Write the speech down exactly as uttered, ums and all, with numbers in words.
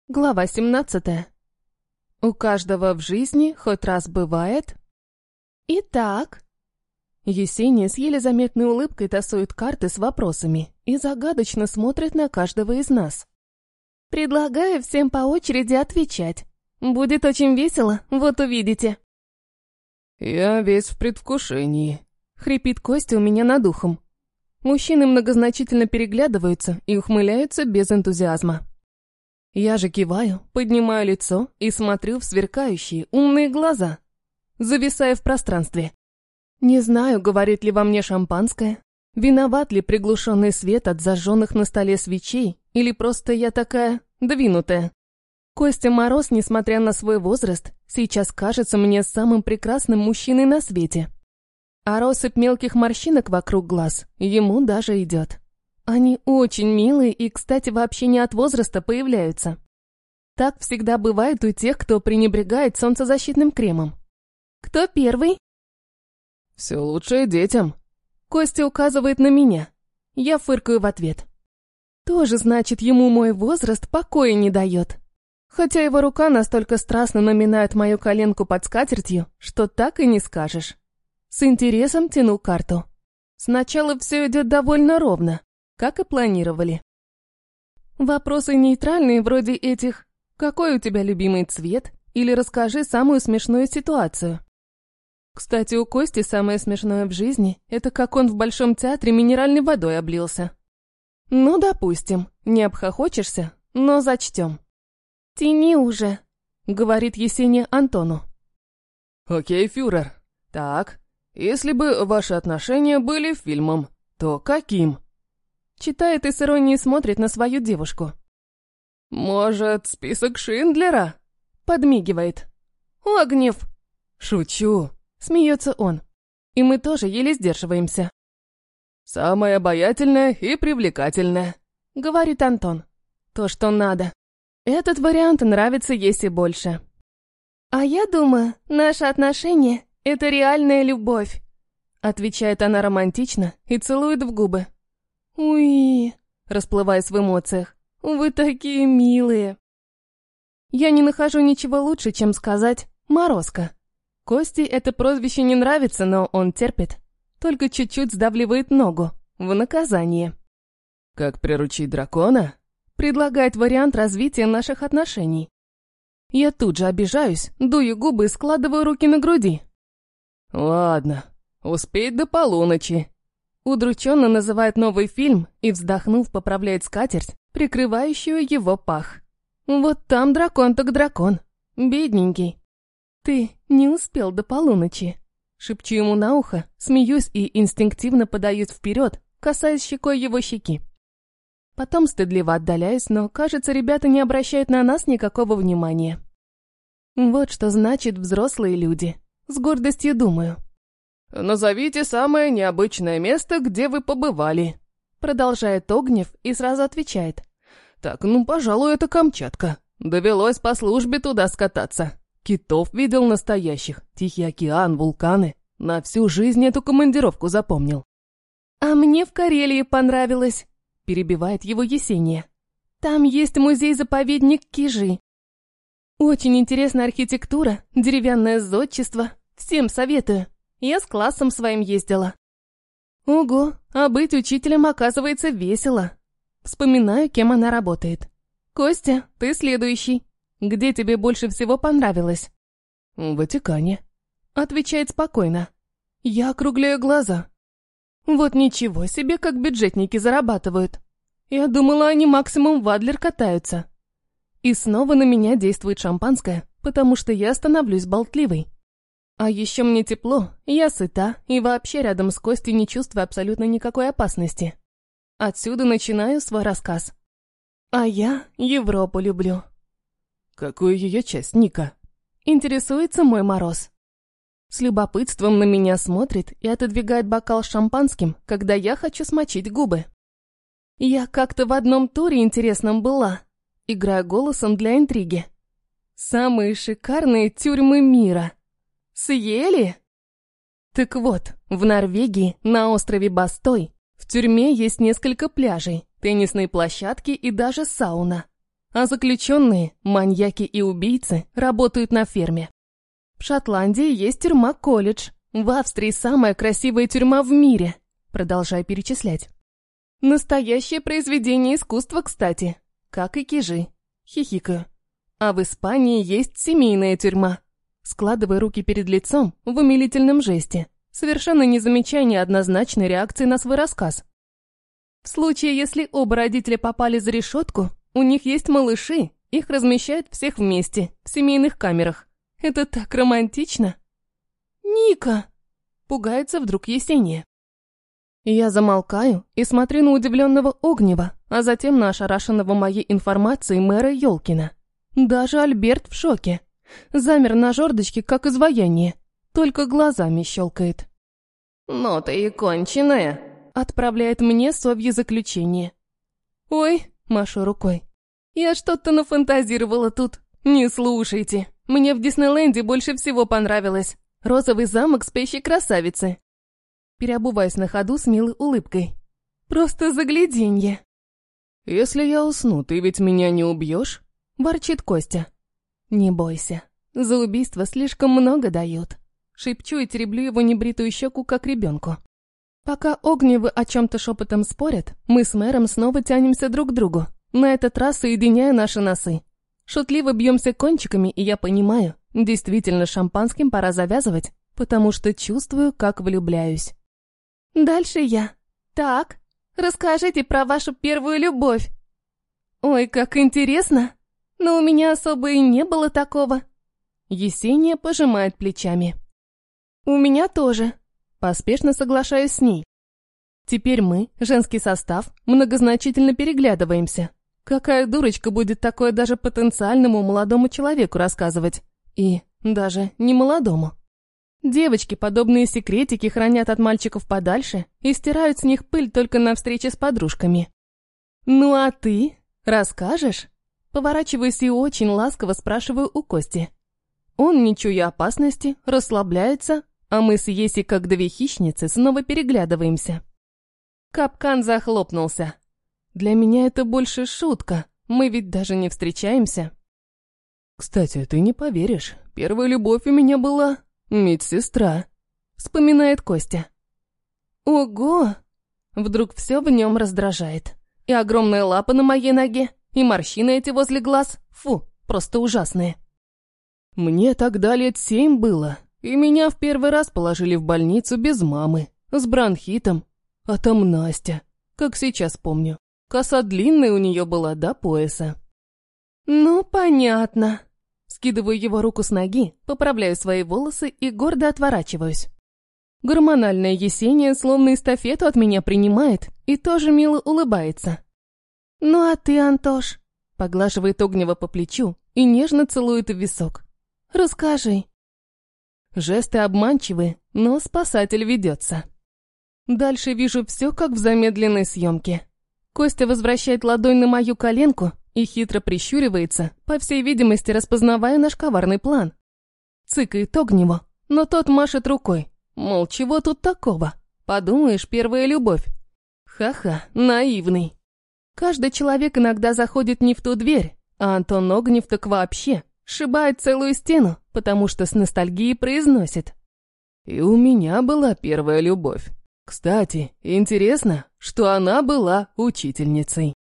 Глава семнадцатая. У каждого в жизни хоть раз бывает. Итак. Есения с еле заметной улыбкой тасует карты с вопросами и загадочно смотрит на каждого из нас. Предлагаю всем по очереди отвечать. Будет очень весело, вот увидите. «Я весь в предвкушении», — хрипит Костя у меня над ухом. Мужчины многозначительно переглядываются и ухмыляются без энтузиазма. Я же киваю, поднимаю лицо и смотрю в сверкающие умные глаза, зависая в пространстве. Не знаю, говорит ли во мне шампанское, виноват ли приглушенный свет от зажженных на столе свечей, или просто я такая двинутая. Костя Мороз, несмотря на свой возраст, сейчас кажется мне самым прекрасным мужчиной на свете. А россыпь мелких морщинок вокруг глаз ему даже идет. Они очень милые и, кстати, вообще не от возраста появляются. Так всегда бывает у тех, кто пренебрегает солнцезащитным кремом. Кто первый? «Все лучшее детям». Костя указывает на меня. Я фыркаю в ответ. Тоже, значит, ему мой возраст покоя не дает. Хотя его рука настолько страстно наминает мою коленку под скатертью, что так и не скажешь. С интересом тяну карту. Сначала все идет довольно ровно, как и планировали. Вопросы нейтральные, вроде этих «Какой у тебя любимый цвет?» или «Расскажи самую смешную ситуацию». Кстати, у Кости самое смешное в жизни – это как он в Большом театре минеральной водой облился. Ну, допустим, не обхохочешься, но зачтем. «Тяни уже», – говорит Есения Антону. «Окей, фюрер. Так, если бы ваши отношения были фильмом, то каким?» Читает и с иронией смотрит на свою девушку. «Может, список Шиндлера?» Подмигивает. «Огнев!» «Шучу!» Смеется он. И мы тоже еле сдерживаемся. «Самая обаятельная и привлекательная», — говорит Антон. То, что надо. Этот вариант нравится Есе больше. «А я думаю, наши отношения — это реальная любовь», — отвечает она романтично и целует в губы. «Уи», — расплываясь в эмоциях, — «вы такие милые». Я не нахожу ничего лучше, чем сказать «Морозко». Косте это прозвище не нравится, но он терпит. Только чуть-чуть сдавливает ногу, в наказание. «Как приручить дракона?» Предлагает вариант развития наших отношений. Я тут же обижаюсь, дую губы и складываю руки на груди. «Ладно, успеть до полуночи». Удрученно называет новый фильм и, вздохнув, поправляет скатерть, прикрывающую его пах. Вот там дракон так дракон. Бедненький. «Ты не успел до полуночи», — шепчу ему на ухо, смеюсь и инстинктивно подаюсь вперед, касаясь щекой его щеки. Потом стыдливо отдаляюсь, но, кажется, ребята не обращают на нас никакого внимания. Вот что значит взрослые люди. С гордостью думаю. «Назовите самое необычное место, где вы побывали», — продолжает Огнев и сразу отвечает. «Так, ну, пожалуй, это Камчатка. Довелось по службе туда скататься. Китов видел настоящих, Тихий океан, вулканы. На всю жизнь эту командировку запомнил». «А мне в Карелии понравилось», — перебивает его Есения. «Там есть музей-заповедник Кижи. Очень интересная архитектура, деревянное зодчество. Всем советую. Я с классом своим ездила». Ого, а быть учителем оказывается весело. Вспоминаю, кем она работает. «Костя, ты следующий. Где тебе больше всего понравилось?» «В Ватикане», — отвечает спокойно. Я округляю глаза. Вот ничего себе, как бюджетники зарабатывают. Я думала, они максимум в Адлер катаются. И снова на меня действует шампанское, потому что я становлюсь болтливой. А еще мне тепло, я сыта и вообще рядом с Костей не чувствую абсолютно никакой опасности. Отсюда начинаю свой рассказ. А я Европу люблю. «Какую ее часть, Ника?» Интересуется мой Мороз. С любопытством на меня смотрит и отодвигает бокал с шампанским, когда я хочу смочить губы. Я как-то в одном туре интересном была, играя голосом для интриги. Самые шикарные тюрьмы мира. Съели? Так вот, в Норвегии, на острове Бастой, в тюрьме есть несколько пляжей, теннисные площадки и даже сауна. а заключенные, маньяки и убийцы, работают на ферме. В Шотландии есть тюрьма-колледж, в Австрии самая красивая тюрьма в мире. Продолжай перечислять. Настоящее произведение искусства, кстати, как и Кижи. Хихикаю. А в Испании есть семейная тюрьма. Складывая руки перед лицом в умилительном жесте, совершенно не замечая неоднозначной реакции на свой рассказ. В случае, если оба родителя попали за решетку, у них есть малыши, их размещают всех вместе, в семейных камерах. Это так романтично. «Ника!» — пугается вдруг Есения. Я замолкаю и смотрю на удивленного Огнева, а затем на ошарашенного моей информацией мэра Ёлкина. Даже Альберт в шоке. Замер на жердочке, как изваяние, только глазами щелкает. «Ну ты и конченая!» — отправляет мне совье заключение. «Ой!» — машу рукой. «Я что-то нафантазировала тут. Не слушайте. Мне в Диснейленде больше всего понравилось. Розовый замок спящей красавицы». Переобуваясь на ходу с милой улыбкой. «Просто загляденье!» «Если я усну, ты ведь меня не убьешь?» — ворчит Костя. «Не бойся. За убийство слишком много дают». Шепчу и тереблю его небритую щеку, как ребенку. Пока Огневы о чем-то шепотом спорят, мы с мэром снова тянемся друг к другу, на этот раз соединяя наши носы. Шутливо бьемся кончиками, и я понимаю, действительно шампанским пора завязывать, потому что чувствую, как влюбляюсь. Дальше я. Так, расскажите про вашу первую любовь. Ой, как интересно. Но у меня особо и не было такого. Есения пожимает плечами. У меня тоже. Поспешно соглашаюсь с ней. Теперь мы, женский состав, многозначительно переглядываемся. Какая дурочка будет такое даже потенциальному молодому человеку рассказывать? И даже не молодому. Девочки подобные секретики хранят от мальчиков подальше и стирают с них пыль только на встрече с подружками. «Ну а ты? Расскажешь?» Поворачиваюсь и очень ласково спрашиваю у Кости. Он, не чуя опасности, расслабляется, а мы с Есей, как две хищницы, снова переглядываемся. Капкан захлопнулся. Для меня это больше шутка, мы ведь даже не встречаемся. «Кстати, ты не поверишь, первая любовь у меня была медсестра», — вспоминает Костя. «Ого!» Вдруг все в нем раздражает. И огромная лапа на моей ноге, и морщины эти возле глаз. Фу, просто ужасные. «Мне тогда лет семь было, и меня в первый раз положили в больницу без мамы, с бронхитом. А там Настя, как сейчас помню. Коса длинная у нее была до пояса». «Ну, понятно». Скидываю его руку с ноги, поправляю свои волосы и гордо отворачиваюсь. Гормональная Есения словно эстафету от меня принимает и тоже мило улыбается. «Ну а ты, Антош?» Поглаживает Огнева по плечу и нежно целует в висок. «Расскажи». Жесты обманчивые, но спасатель ведется. Дальше вижу все, как в замедленной съемке. Костя возвращает ладонь на мою коленку и хитро прищуривается, по всей видимости, распознавая наш коварный план. Цыкает Огневу, но тот машет рукой, мол, чего тут такого? Подумаешь, первая любовь. Ха-ха, наивный. Каждый человек иногда заходит не в ту дверь, а Антон Огнев так вообще сшибает целую стену, потому что с ностальгией произносит. «И у меня была первая любовь. Кстати, интересно, что она была учительницей».